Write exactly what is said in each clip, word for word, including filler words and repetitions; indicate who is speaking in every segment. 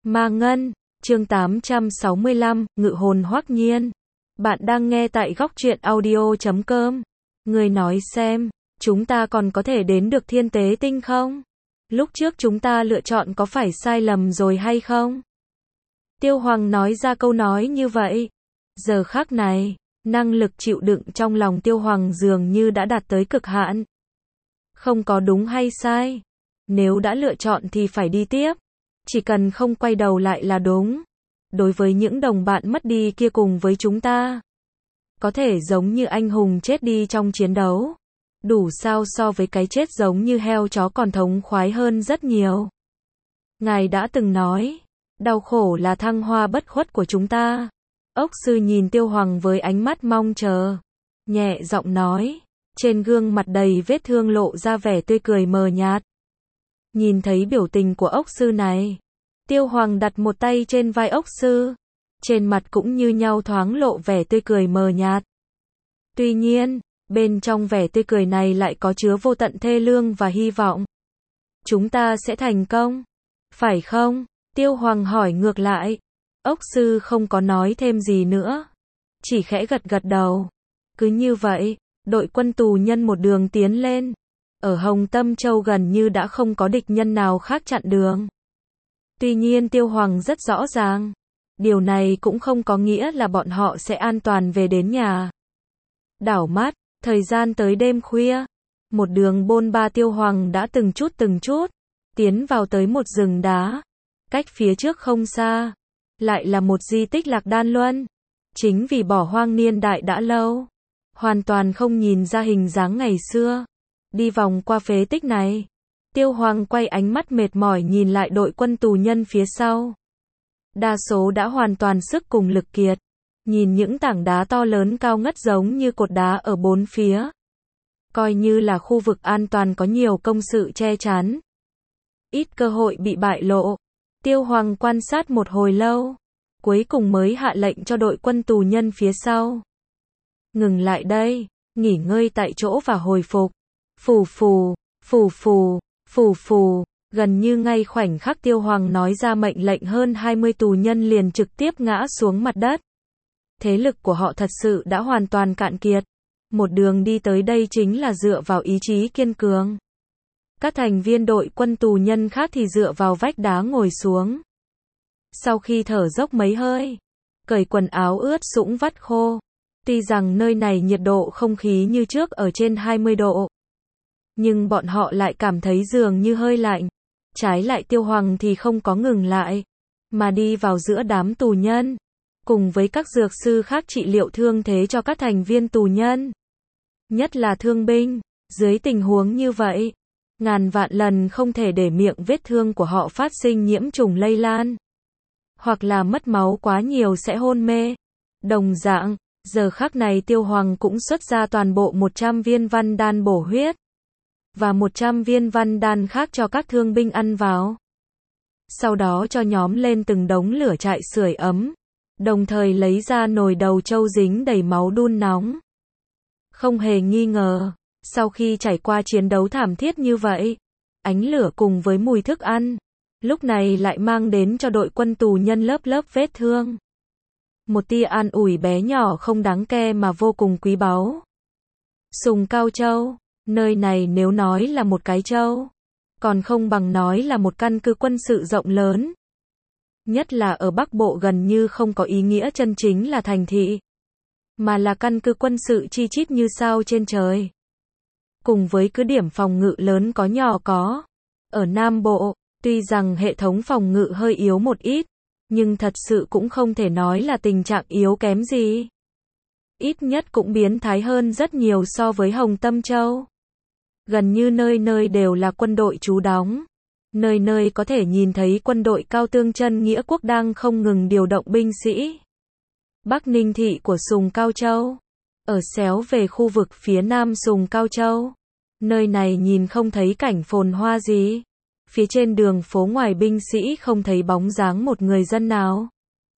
Speaker 1: Ma Ngân, chương tám trăm sáu mươi lăm, Ngự hồn Hoắc Nhiên. Bạn đang nghe tại góc truyện audio chấm com. Người nói xem, chúng ta còn có thể đến được Thiên Tế Tinh không? Lúc trước chúng ta lựa chọn có phải sai lầm rồi hay không? Tiêu Hoàng nói ra câu nói như vậy. Giờ khắc này, năng lực chịu đựng trong lòng Tiêu Hoàng dường như đã đạt tới cực hạn. Không có đúng hay sai. Nếu đã lựa chọn thì phải đi tiếp. Chỉ cần không quay đầu lại là đúng. Đối với những đồng bạn mất đi kia cùng với chúng ta, có thể giống như anh hùng chết đi trong chiến đấu. Đủ sao so với cái chết giống như heo chó còn thống khoái hơn rất nhiều. Ngài đã từng nói, đau khổ là thăng hoa bất khuất của chúng ta. Ốc sư nhìn Tiêu Hoàng với ánh mắt mong chờ. Nhẹ giọng nói, trên gương mặt đầy vết thương lộ ra vẻ tươi cười mờ nhạt. Nhìn thấy biểu tình của ốc sư này, Tiêu Hoàng đặt một tay trên vai ốc sư. Trên mặt cũng như nhau thoáng lộ vẻ tươi cười mờ nhạt. Tuy nhiên, bên trong vẻ tươi cười này lại có chứa vô tận thê lương và hy vọng. Chúng ta sẽ thành công, phải không? Tiêu Hoàng hỏi ngược lại. Ốc sư không có nói thêm gì nữa, chỉ khẽ gật gật đầu. Cứ như vậy, đội quân tù nhân một đường tiến lên. Ở Hồng Tâm Châu gần như đã không có địch nhân nào khác chặn đường. Tuy nhiên Tiêu Hoàng rất rõ ràng, điều này cũng không có nghĩa là bọn họ sẽ an toàn về đến nhà. Đảo mắt, thời gian tới đêm khuya, một đường bôn ba Tiêu Hoàng đã từng chút từng chút tiến vào tới một rừng đá. Cách phía trước không xa, lại là một di tích Lạc Đan Luân. Chính vì bỏ hoang niên đại đã lâu, hoàn toàn không nhìn ra hình dáng ngày xưa. Đi vòng qua phế tích này, Tiêu Hoàng quay ánh mắt mệt mỏi nhìn lại đội quân tù nhân phía sau. Đa số đã hoàn toàn sức cùng lực kiệt. Nhìn những tảng đá to lớn cao ngất giống như cột đá ở bốn phía. Coi như là khu vực an toàn có nhiều công sự che chắn. Ít cơ hội bị bại lộ. Tiêu Hoàng quan sát một hồi lâu, cuối cùng mới hạ lệnh cho đội quân tù nhân phía sau. Ngừng lại đây, nghỉ ngơi tại chỗ và hồi phục. Phù phù, phù phù, phù phù, gần như ngay khoảnh khắc Tiêu Hoàng nói ra mệnh lệnh hơn hai mươi tù nhân liền trực tiếp ngã xuống mặt đất. Thế lực của họ thật sự đã hoàn toàn cạn kiệt. Một đường đi tới đây chính là dựa vào ý chí kiên cường. Các thành viên đội quân tù nhân khác thì dựa vào vách đá ngồi xuống. Sau khi thở dốc mấy hơi, cởi quần áo ướt sũng vắt khô. Tuy rằng nơi này nhiệt độ không khí như trước ở trên hai mươi độ, nhưng bọn họ lại cảm thấy dường như hơi lạnh. Trái lại Tiêu Hoàng thì không có ngừng lại, mà đi vào giữa đám tù nhân, cùng với các dược sư khác trị liệu thương thế cho các thành viên tù nhân. Nhất là thương binh, dưới tình huống như vậy, ngàn vạn lần không thể để miệng vết thương của họ phát sinh nhiễm trùng lây lan, hoặc là mất máu quá nhiều sẽ hôn mê. Đồng dạng, giờ khắc này Tiêu Hoàng cũng xuất ra toàn bộ một trăm viên văn đan bổ huyết, và một trăm viên văn đan khác cho các thương binh ăn vào. Sau đó cho nhóm lên từng đống lửa trại sưởi ấm, đồng thời lấy ra nồi đầu trâu dính đầy máu đun nóng. Không hề nghi ngờ, sau khi trải qua chiến đấu thảm thiết như vậy, ánh lửa cùng với mùi thức ăn, lúc này lại mang đến cho đội quân tù nhân lớp lớp vết thương. Một tia an ủi bé nhỏ không đáng kể mà vô cùng quý báu. Sùng Cao Châu, nơi này nếu nói là một cái châu, còn không bằng nói là một căn cứ quân sự rộng lớn. Nhất là ở Bắc Bộ gần như không có ý nghĩa chân chính là thành thị, mà là căn cứ quân sự chi chít như sao trên trời. Cùng với cứ điểm phòng ngự lớn có nhỏ có. Ở Nam Bộ, tuy rằng hệ thống phòng ngự hơi yếu một ít, nhưng thật sự cũng không thể nói là tình trạng yếu kém gì. Ít nhất cũng biến thái hơn rất nhiều so với Hồng Tâm Châu. Gần như nơi nơi đều là quân đội trú đóng. Nơi nơi có thể nhìn thấy quân đội Cao Tương Chân Nghĩa Quốc đang không ngừng điều động binh sĩ. Bắc Ninh thị của Sùng Cao Châu, ở xéo về khu vực phía nam Sùng Cao Châu. Nơi này nhìn không thấy cảnh phồn hoa gì. Phía trên đường phố ngoài binh sĩ không thấy bóng dáng một người dân nào.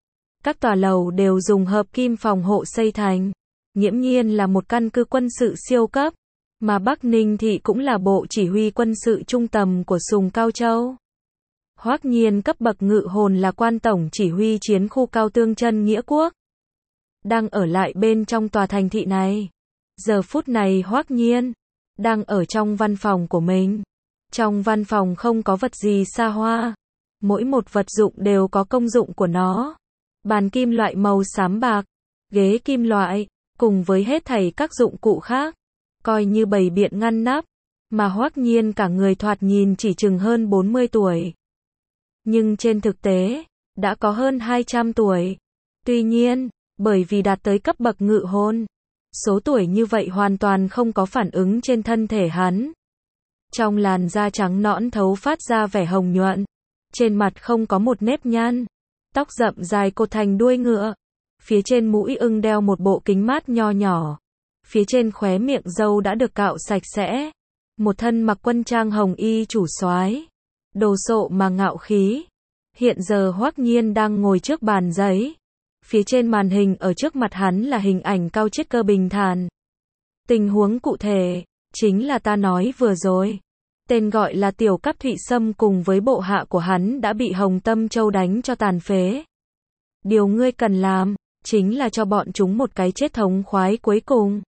Speaker 1: Các tòa lầu đều dùng hợp kim phòng hộ xây thành. Nghiễm nhiên là một căn cứ quân sự siêu cấp. Mà Bắc Ninh thị cũng là bộ chỉ huy quân sự trung tầm của Sùng Cao Châu. Hoắc Nhiên cấp bậc ngự hồn là quan tổng chỉ huy chiến khu Cao Tương Chân Nghĩa Quốc, đang ở lại bên trong tòa thành thị này. Giờ phút này Hoắc Nhiên đang ở trong văn phòng của mình. Trong văn phòng không có vật gì xa hoa, mỗi một vật dụng đều có công dụng của nó. Bàn kim loại màu xám bạc, ghế kim loại, cùng với hết thảy các dụng cụ khác, coi như bày biện ngăn nắp, mà Hoắc Nhiên cả người thoạt nhìn chỉ chừng hơn bốn mươi tuổi. Nhưng trên thực tế, đã có hơn hai trăm tuổi. Tuy nhiên, bởi vì đạt tới cấp bậc ngự hồn, số tuổi như vậy hoàn toàn không có phản ứng trên thân thể hắn. Trong làn da trắng nõn thấu phát ra vẻ hồng nhuận, trên mặt không có một nếp nhăn, tóc rậm dài cột thành đuôi ngựa, phía trên mũi ưng đeo một bộ kính mát nho nhỏ, phía trên khóe miệng râu đã được cạo sạch sẽ, một thân mặc quân trang hồng y chủ soái, đồ sộ mà ngạo khí. Hiện giờ Hoắc Nhiên đang ngồi trước bàn giấy, phía trên màn hình ở trước mặt hắn là hình ảnh Cao Chiết Cơ bình thản. Tình huống cụ thể chính là ta nói vừa rồi. Tên gọi là Tiểu Cấp Thụy Sâm cùng với bộ hạ của hắn đã bị Hồng Tâm Châu đánh cho tàn phế. Điều ngươi cần làm chính là cho bọn chúng một cái chết thống khoái cuối cùng.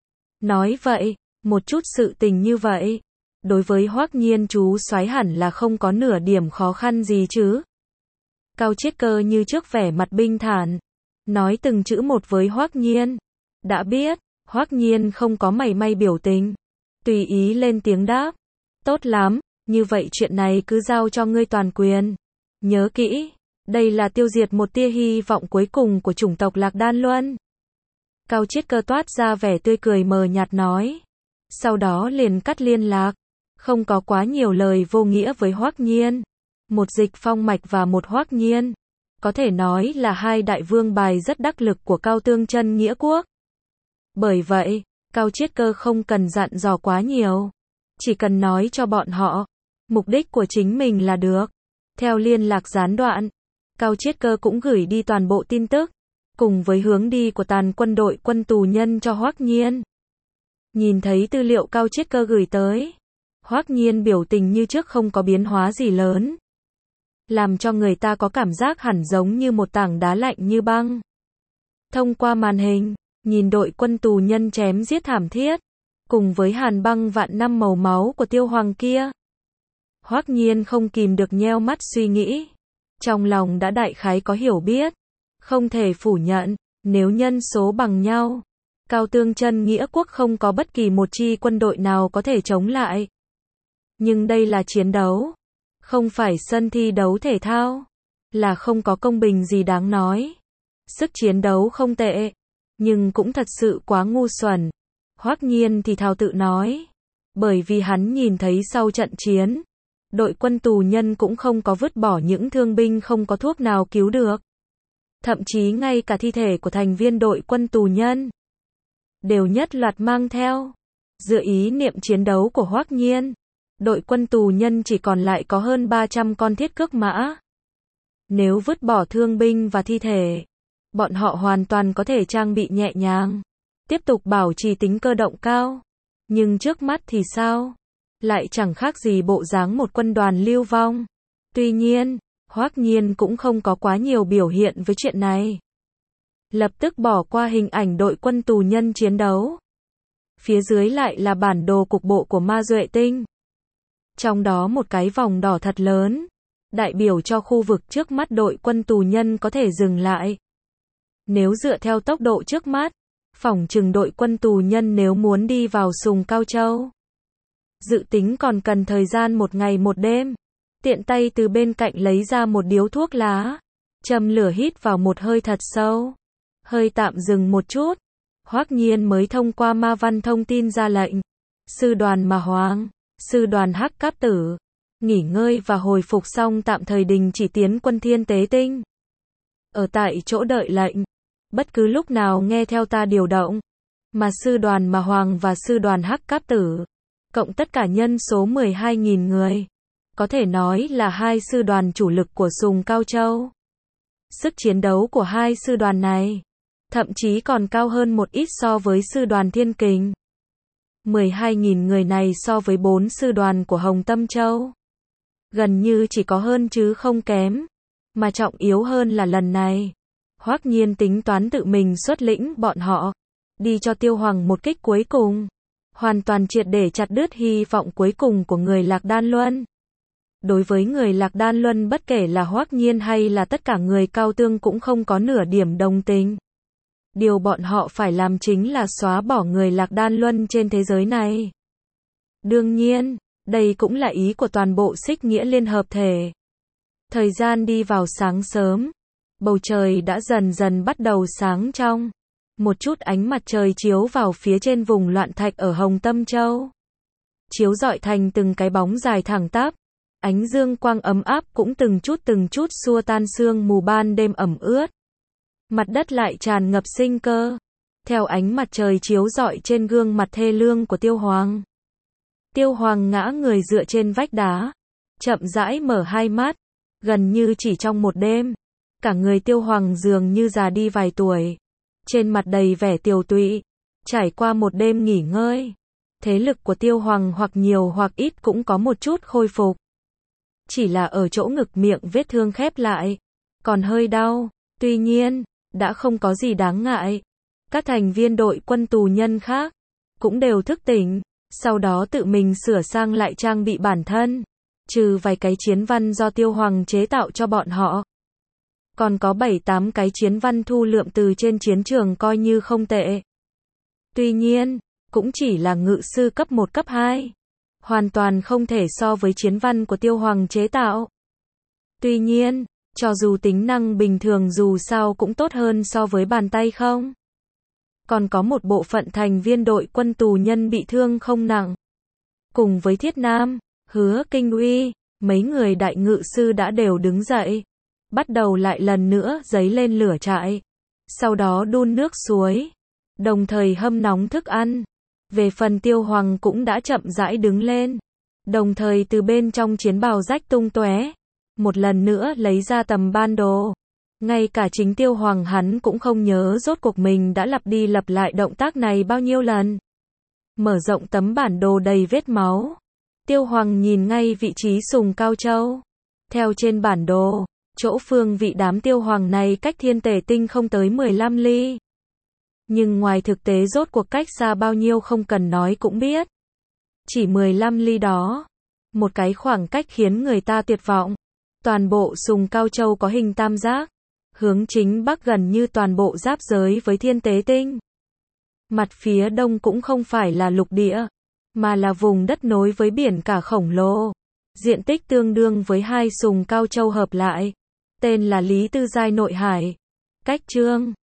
Speaker 1: Nói vậy, một chút sự tình như vậy, đối với Hoắc Nhiên chú soái hẳn là không có nửa điểm khó khăn gì chứ. Cao Chiết Cơ như trước vẻ mặt bình thản, nói từng chữ một với Hoắc Nhiên. Đã biết, Hoắc Nhiên không có mảy may biểu tình, tùy ý lên tiếng đáp. Tốt lắm, như vậy chuyện này cứ giao cho ngươi toàn quyền. Nhớ kỹ, đây là tiêu diệt một tia hy vọng cuối cùng của chủng tộc Lạc Đan Luân. Cao Chiết Cơ toát ra vẻ tươi cười mờ nhạt nói. Sau đó liền cắt liên lạc, không có quá nhiều lời vô nghĩa với Hoắc Nhiên. Một Dịch Phong Mạch và một Hoắc Nhiên, có thể nói là hai đại vương bài rất đắc lực của Cao Tương Chân Nghĩa Quốc. Bởi vậy, Cao Chiết Cơ không cần dặn dò quá nhiều, chỉ cần nói cho bọn họ mục đích của chính mình là được. Theo liên lạc gián đoạn, Cao Chiết Cơ cũng gửi đi toàn bộ tin tức, cùng với hướng đi của tàn quân đội quân tù nhân cho Hoắc Nhiên. Nhìn thấy tư liệu Cao Chiết Cơ gửi tới, Hoắc Nhiên biểu tình như trước không có biến hóa gì lớn, làm cho người ta có cảm giác hẳn giống như một tảng đá lạnh như băng. Thông qua màn hình, nhìn đội quân tù nhân chém giết thảm thiết, cùng với hàn băng vạn năm màu máu của Tiêu Hoàng kia, Hoắc Nhiên không kìm được nheo mắt suy nghĩ. Trong lòng đã đại khái có hiểu biết, không thể phủ nhận, nếu nhân số bằng nhau, Cao Tương Chân Nghĩa Quốc không có bất kỳ một chi quân đội nào có thể chống lại. Nhưng đây là chiến đấu, không phải sân thi đấu thể thao, là không có công bình gì đáng nói. Sức chiến đấu không tệ, nhưng cũng thật sự quá ngu xuẩn. Hoắc Nhiên thì thào tự nói, bởi vì hắn nhìn thấy sau trận chiến, đội quân tù nhân cũng không có vứt bỏ những thương binh không có thuốc nào cứu được. Thậm chí ngay cả thi thể của thành viên đội quân tù nhân đều nhất loạt mang theo. Dựa ý niệm chiến đấu của Hoắc Nhiên, đội quân tù nhân chỉ còn lại có hơn ba trăm con thiết cước mã. Nếu vứt bỏ thương binh và thi thể, bọn họ hoàn toàn có thể trang bị nhẹ nhàng, tiếp tục bảo trì tính cơ động cao. Nhưng trước mắt thì sao? Lại chẳng khác gì bộ dáng một quân đoàn lưu vong. Tuy nhiên, Hoắc Nhiên cũng không có quá nhiều biểu hiện với chuyện này. Lập tức bỏ qua hình ảnh đội quân tù nhân chiến đấu. Phía dưới lại là bản đồ cục bộ của Ma Duệ Tinh. Trong đó một cái vòng đỏ thật lớn, đại biểu cho khu vực trước mắt đội quân tù nhân có thể dừng lại. Nếu dựa theo tốc độ trước mắt, phỏng chừng đội quân tù nhân nếu muốn đi vào Sùng Cao Châu, dự tính còn cần thời gian một ngày một đêm. Tiện tay từ bên cạnh lấy ra một điếu thuốc lá, châm lửa hít vào một hơi thật sâu. Hơi tạm dừng một chút, Hoắc Nhiên mới thông qua ma văn thông tin ra lệnh. Sư đoàn Ma Hoàng, sư đoàn Hắc Cáp Tử, nghỉ ngơi và hồi phục xong tạm thời đình chỉ tiến quân Thiên Tế Tinh. Ở tại chỗ đợi lệnh, bất cứ lúc nào nghe theo ta điều động. Mà sư đoàn Ma Hoàng và sư đoàn Hắc Cáp Tử, cộng tất cả nhân số mười hai nghìn người, có thể nói là hai sư đoàn chủ lực của Sùng Cao Châu. Sức chiến đấu của hai sư đoàn này, thậm chí còn cao hơn một ít so với sư đoàn Thiên Kình. mười hai nghìn người này so với bốn sư đoàn của Hồng Tâm Châu, gần như chỉ có hơn chứ không kém. Mà trọng yếu hơn là lần này, Hoắc Nhiên tính toán tự mình xuất lĩnh bọn họ, đi cho Tiêu Hoàng một kích cuối cùng, hoàn toàn triệt để chặt đứt hy vọng cuối cùng của người Lạc Đan Luân. Đối với người Lạc Đan Luân bất kể là Hoắc Nhiên hay là tất cả người Cao Tương cũng không có nửa điểm đồng tình. Điều bọn họ phải làm chính là xóa bỏ người Lạc Đan Luân trên thế giới này. Đương nhiên, đây cũng là ý của toàn bộ Xích Nghĩa Liên hợp thể. Thời gian đi vào sáng sớm, bầu trời đã dần dần bắt đầu sáng trong. Một chút ánh mặt trời chiếu vào phía trên vùng loạn thạch ở Hồng Tâm Châu. Chiếu rọi thành từng cái bóng dài thẳng tắp. Ánh dương quang ấm áp cũng từng chút từng chút xua tan sương mù ban đêm ẩm ướt. Mặt đất lại tràn ngập sinh cơ. Theo ánh mặt trời chiếu rọi trên gương mặt thê lương của Tiêu Hoàng. Tiêu Hoàng ngã người dựa trên vách đá. Chậm rãi mở hai mắt. Gần như chỉ trong một đêm. Cả người Tiêu Hoàng dường như già đi vài tuổi. Trên mặt đầy vẻ tiều tụy. Trải qua một đêm nghỉ ngơi. Thế lực của Tiêu Hoàng hoặc nhiều hoặc ít cũng có một chút khôi phục. Chỉ là ở chỗ ngực miệng vết thương khép lại. Còn hơi đau. Tuy nhiên, đã không có gì đáng ngại. Các thành viên đội quân tù nhân khác cũng đều thức tỉnh. Sau đó tự mình sửa sang lại trang bị bản thân. Trừ vài cái chiến văn do Tiêu Hoàng chế tạo cho bọn họ. Còn có bảy tám cái chiến văn thu lượm từ trên chiến trường coi như không tệ. Tuy nhiên, cũng chỉ là ngự sư cấp một cấp hai. Hoàn toàn không thể so với chiến văn của Tiêu Hoàng chế tạo. Tuy nhiên, cho dù tính năng bình thường dù sao cũng tốt hơn so với bàn tay không. Còn có một bộ phận thành viên đội quân tù nhân bị thương không nặng. Cùng với Thiết Nam, Hứa Kinh Uy, mấy người đại ngự sư đã đều đứng dậy. Bắt đầu lại lần nữa dấy lên lửa trại. Sau đó đun nước suối. Đồng thời hâm nóng thức ăn. Về phần Tiêu Hoàng cũng đã chậm rãi đứng lên. Đồng thời từ bên trong chiến bào rách tung tóe. Một lần nữa lấy ra tầm ban đồ. Ngay cả chính Tiêu Hoàng hắn cũng không nhớ rốt cuộc mình đã lặp đi lặp lại động tác này bao nhiêu lần. Mở rộng tấm bản đồ đầy vết máu. Tiêu Hoàng nhìn ngay vị trí Sùng Cao Châu. Theo trên bản đồ, chỗ phương vị đám Tiêu Hoàng này cách Thiên Tể Tinh không tới mười lăm ly. Nhưng ngoài thực tế rốt cuộc cách xa bao nhiêu không cần nói cũng biết. Chỉ mười lăm ly đó. Một cái khoảng cách khiến người ta tuyệt vọng. Toàn bộ Sùng Cao Châu có hình tam giác. Hướng chính bắc gần như toàn bộ giáp giới với Thiên Tế Tinh. Mặt phía đông cũng không phải là lục địa, mà là vùng đất nối với biển cả khổng lồ. Diện tích tương đương với hai Sùng Cao Châu hợp lại. Tên là Lý Tư Giai Nội Hải. Cách chương